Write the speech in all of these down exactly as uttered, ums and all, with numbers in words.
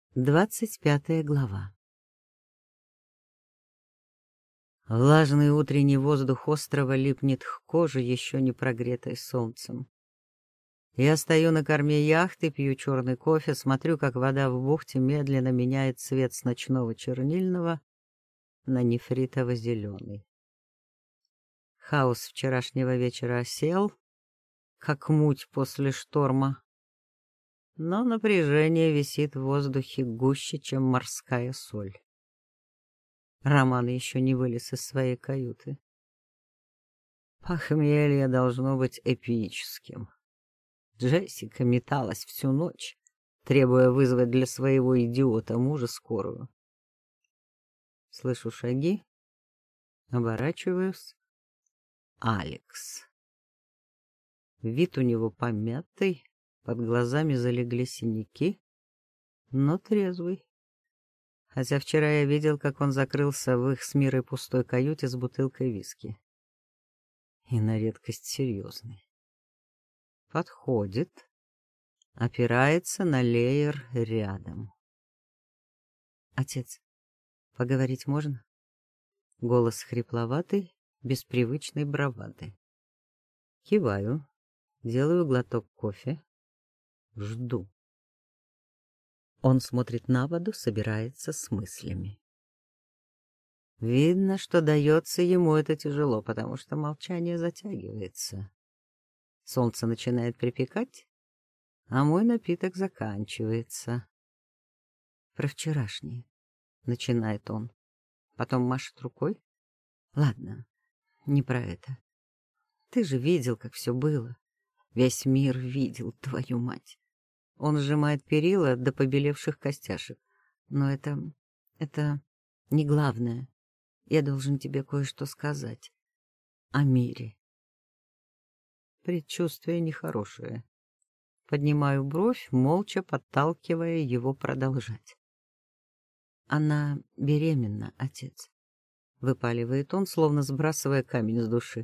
Двадцать пятая глава. Влажный утренний воздух острова липнет к коже, еще не прогретой солнцем. Я стою на корме яхты, пью черный кофе, смотрю, как вода в бухте медленно меняет цвет с ночного чернильного на нефритово-зеленый. Хаос вчерашнего вечера осел, как муть после шторма, но напряжение висит в воздухе гуще, чем морская соль. Роман еще не вылез из своей каюты. Похмелье должно быть эпическим. Джессика металась всю ночь, требуя вызвать для своего идиота мужа скорую. Слышу шаги, оборачиваюсь. Алекс. Вид у него помятый, под глазами залегли синяки, но трезвый. Хотя вчера я видел, как он закрылся в их с Мирой пустой каюте с бутылкой виски. И на редкость серьезный. Подходит, опирается на леер рядом. «Отец, поговорить можно?» Голос хрипловатый, без привычной бравады. Киваю, делаю глоток кофе, жду. Он смотрит на воду, собирается с мыслями. Видно, что дается ему это тяжело, потому что молчание затягивается. Солнце начинает припекать, а мой напиток заканчивается. Про вчерашнее, начинает он, потом машет рукой. Ладно, не про это. Ты же видел, как все было. Весь мир видел, твою мать. Он сжимает перила до побелевших костяшек. Но это... это не главное. Я должен тебе кое-что сказать. О Мире. Предчувствие нехорошее. Поднимаю бровь, молча подталкивая его продолжать. Она беременна, отец. Выпаливает он, словно сбрасывая камень с души.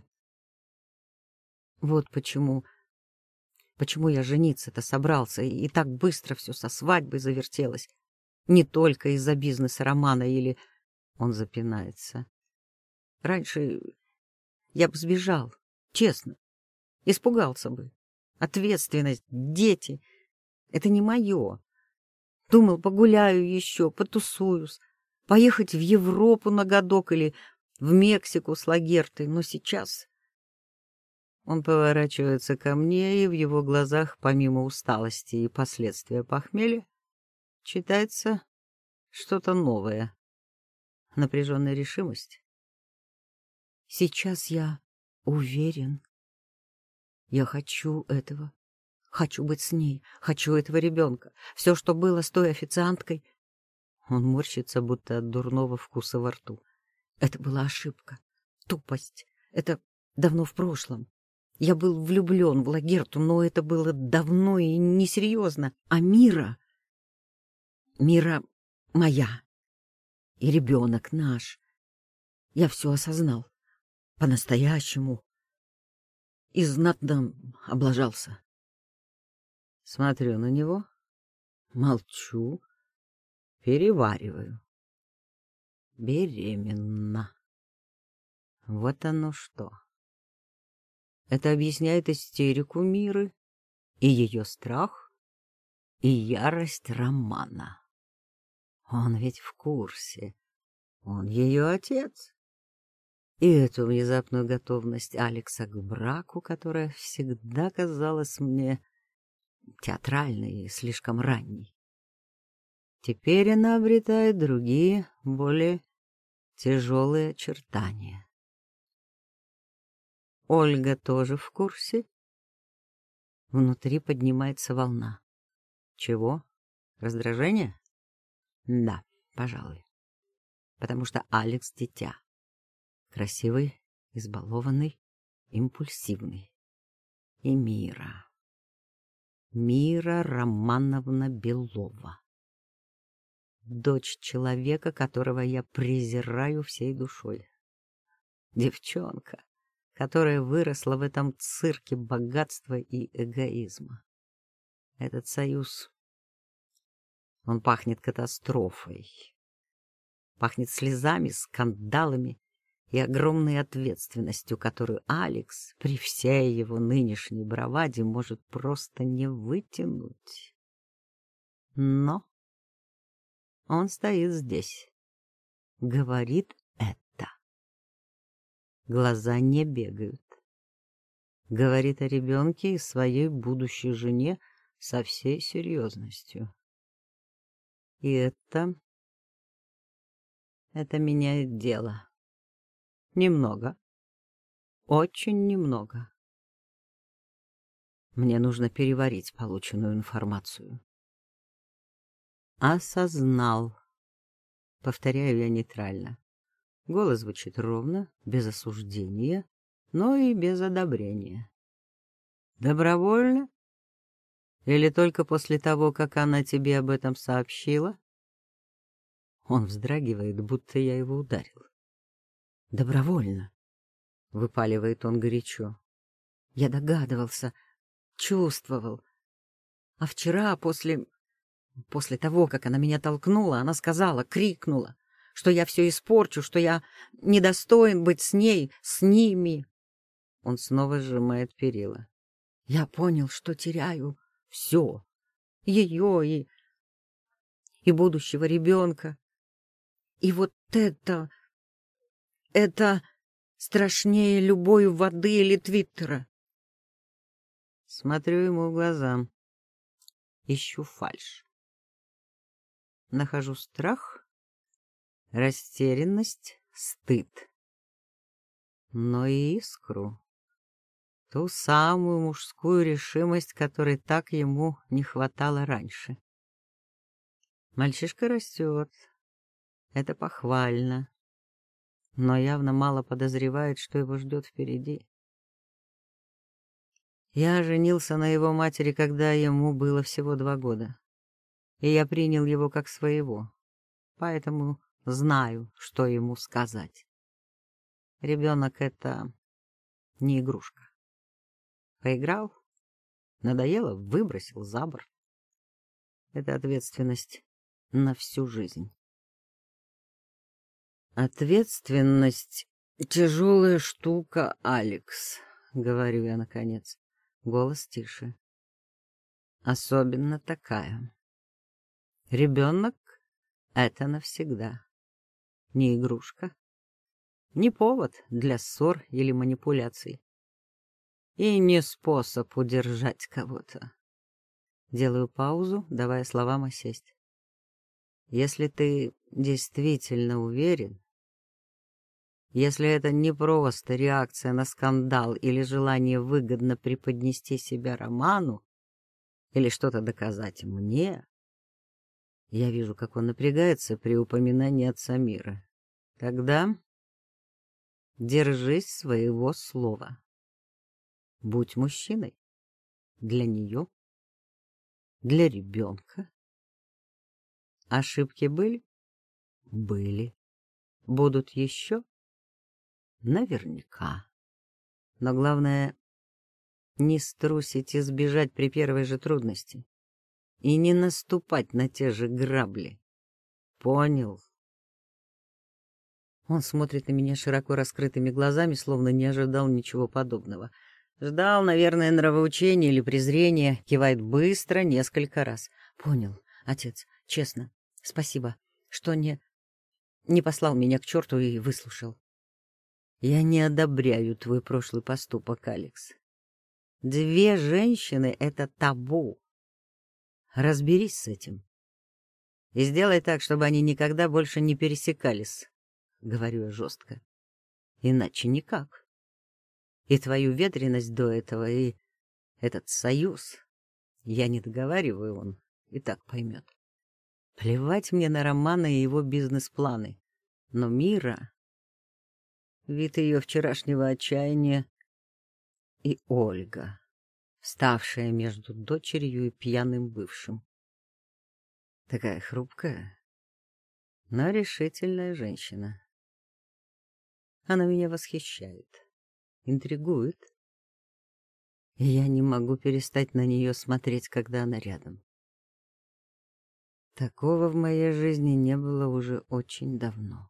Вот почему... Почему я жениться-то собрался, и так быстро все со свадьбой завертелось. Не только из-за бизнеса Романа или... Он запинается. Раньше я бы сбежал, честно. Испугался бы. Ответственность, дети — это не мое. Думал, погуляю еще, потусуюсь, поехать в Европу на годок или в Мексику с Лагертой, но сейчас... Он поворачивается ко мне, и в его глазах, помимо усталости и последствия похмелья, читается что-то новое. Напряженная решимость. Сейчас я уверен. Я хочу этого. Хочу быть с ней. Хочу этого ребенка. Все, что было с той официанткой... Он морщится, будто от дурного вкуса во рту. Это была ошибка. Тупость. Это давно в прошлом. Я был влюблен в Лагерту, но это было давно и несерьезно. А Мира... Мира моя. И ребенок наш. Я все осознал. По-настоящему. И знатно облажался. Смотрю на него, молчу, перевариваю. Беременна. Вот оно что. Это объясняет истерику Миры, и ее страх, и ярость Романа. Он ведь в курсе. Он ее отец. И эту внезапную готовность Алекса к браку, которая всегда казалась мне театральной и слишком ранней. Теперь она обретает другие, более тяжелые очертания. Ольга тоже в курсе? Внутри поднимается волна. Чего? Раздражение? Да, пожалуй. Потому что Алекс — дитя. Красивый, избалованный, импульсивный. И Мира. Мира Романовна Белова. Дочь человека, которого я презираю всей душой. Девчонка, которая выросла в этом цирке богатства и эгоизма. Этот союз Он пахнет катастрофой. Пахнет слезами, скандалами и огромной ответственностью, которую Алекс при всей его нынешней браваде может просто не вытянуть. Но он стоит здесь, говорит это. Глаза не бегают. Говорит о ребенке и своей будущей жене со всей серьезностью. И это... это меняет дело. Немного. Очень немного. Мне нужно переварить полученную информацию. Осознал. Повторяю я нейтрально. Голос звучит ровно, без осуждения, но и без одобрения. Добровольно? Или только после того, как она тебе об этом сообщила? Он вздрагивает, будто я его ударил. Добровольно, выпаливает он горячо. Я догадывался, чувствовал. А вчера, после... после того, как она меня толкнула, она сказала, крикнула, что я все испорчу, что я недостоин быть с ней, с ними. Он снова сжимает перила. Я понял, что теряю все. Ее и... и будущего ребенка. И вот это... это страшнее любой воды или Твиттера. Смотрю ему в глаза. Ищу фальшь. Нахожу страх, растерянность, стыд. Но и искру. Ту самую мужскую решимость, которой так ему не хватало раньше. Мальчишка растет. Это похвально. Но явно мало подозревает, что его ждет впереди. Я женился на его матери, когда ему было всего два года. И я принял его как своего. Поэтому знаю, что ему сказать. Ребенок — это не игрушка. Поиграл, надоело, выбросил за борт. Это ответственность на всю жизнь. Ответственность — тяжелая штука, Алекс, говорю я наконец. Голос тише. Особенно такая. Ребенок — это навсегда. Не игрушка. Не повод для ссор или манипуляций. И не способ удержать кого-то. Делаю паузу, давая словам осесть. Если ты действительно уверен, если это не просто реакция на скандал или желание выгодно преподнести себя Роману или что-то доказать мне, я вижу, как он напрягается при упоминании отца Мира. Тогда держись своего слова. Будь мужчиной. Для нее. Для ребенка. Ошибки были? Были. Будут еще? Наверняка. Но главное — не струсить и сбежать при первой же трудности. И не наступать на те же грабли. Понял? Он смотрит на меня широко раскрытыми глазами, словно не ожидал ничего подобного. Ждал, наверное, нравоучения или презрения, кивает быстро несколько раз. Понял, отец, честно, спасибо, что не... не послал меня к черту и выслушал. Я не одобряю твой прошлый поступок, Алекс. Две женщины — это табу. Разберись с этим. И сделай так, чтобы они никогда больше не пересекались, — говорю я жестко. Иначе никак. И твою ветреность до этого, и этот союз. Я не договариваю, он и так поймет. Плевать мне на Романа и его бизнес-планы. Но Мира... Вид ее вчерашнего отчаяния и Ольга, вставшая между дочерью и пьяным бывшим. Такая хрупкая, но решительная женщина. Она меня восхищает, интригует, и я не могу перестать на нее смотреть, когда она рядом. Такого в моей жизни не было уже очень давно.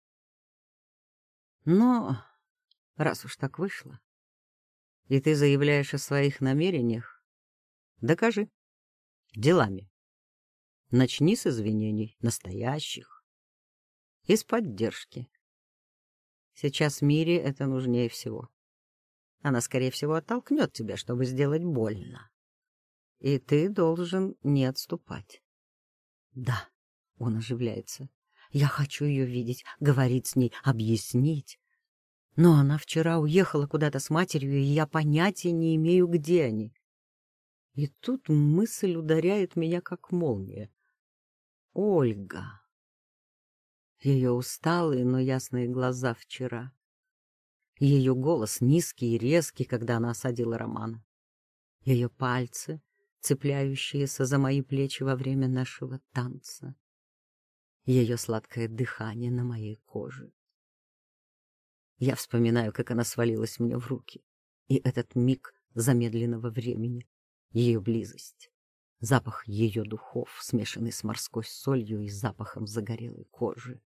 Но раз уж так вышло, и ты заявляешь о своих намерениях, докажи. Делами. Начни с извинений, настоящих. И с поддержки. Сейчас Мире это нужнее всего. Она, скорее всего, оттолкнет тебя, чтобы сделать больно. И ты должен не отступать. Да, он оживляется. Я хочу ее видеть, говорить с ней, объяснить. Но она вчера уехала куда-то с матерью, и я понятия не имею, где они. И тут мысль ударяет меня, как молния. Ольга. Ее усталые, но ясные глаза вчера. Ее голос низкий и резкий, когда она осадила Романа. Ее пальцы, цепляющиеся за мои плечи во время нашего танца. Ее сладкое дыхание на моей коже. Я вспоминаю, как она свалилась мне в руки. И этот миг замедленного времени, ее близость, запах ее духов, смешанный с морской солью и запахом загорелой кожи.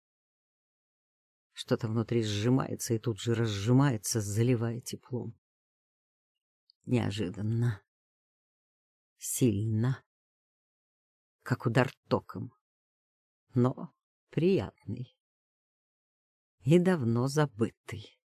Что-то внутри сжимается и тут же разжимается, заливая теплом. Неожиданно. Сильно. Как удар током. Но приятный. И давно забытый.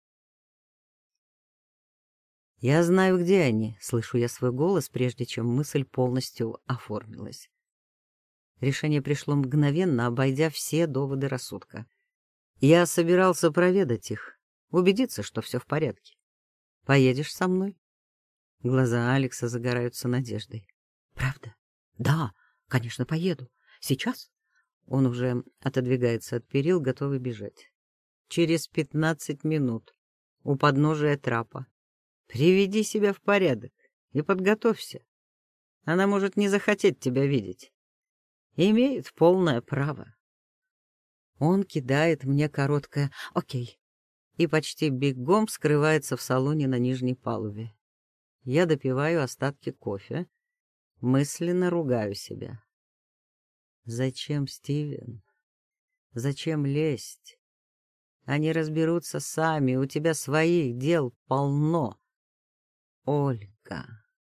«Я знаю, где они», — слышу я свой голос, прежде чем мысль полностью оформилась. Решение пришло мгновенно, обойдя все доводы рассудка. Я собирался проведать их, убедиться, что все в порядке. Поедешь со мной? Глаза Алекса загораются надеждой. Правда? Да, конечно, поеду. Сейчас? Он уже отодвигается от перил, готовый бежать. Через пятнадцать минут. У подножия трапа. Приведи себя в порядок и подготовься. Она может не захотеть тебя видеть. Имеет полное право. Он кидает мне короткое «Окей» и почти бегом скрывается в салоне на нижней палубе. Я допиваю остатки кофе, мысленно ругаю себя. Зачем, Стивен? Зачем лезть? Они разберутся сами, у тебя своих дел полно. Ольга.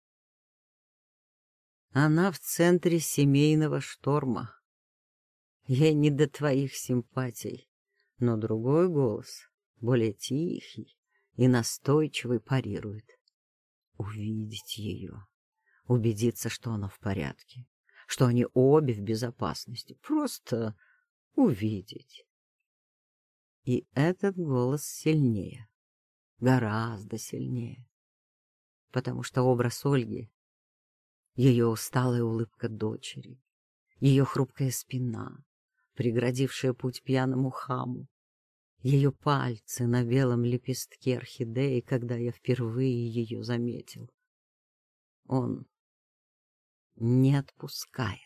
Она в центре семейного шторма. Ей не до твоих симпатий, но другой голос, более тихий и настойчивый, парирует. Увидеть ее, убедиться, что она в порядке, что они обе в безопасности, просто увидеть. И этот голос сильнее, гораздо сильнее, потому что образ Ольги, ее усталая улыбка дочери, ее хрупкая спина, преградившая путь пьяному хаму, ее пальцы на белом лепестке орхидеи, когда я впервые ее заметил. Он не отпускает.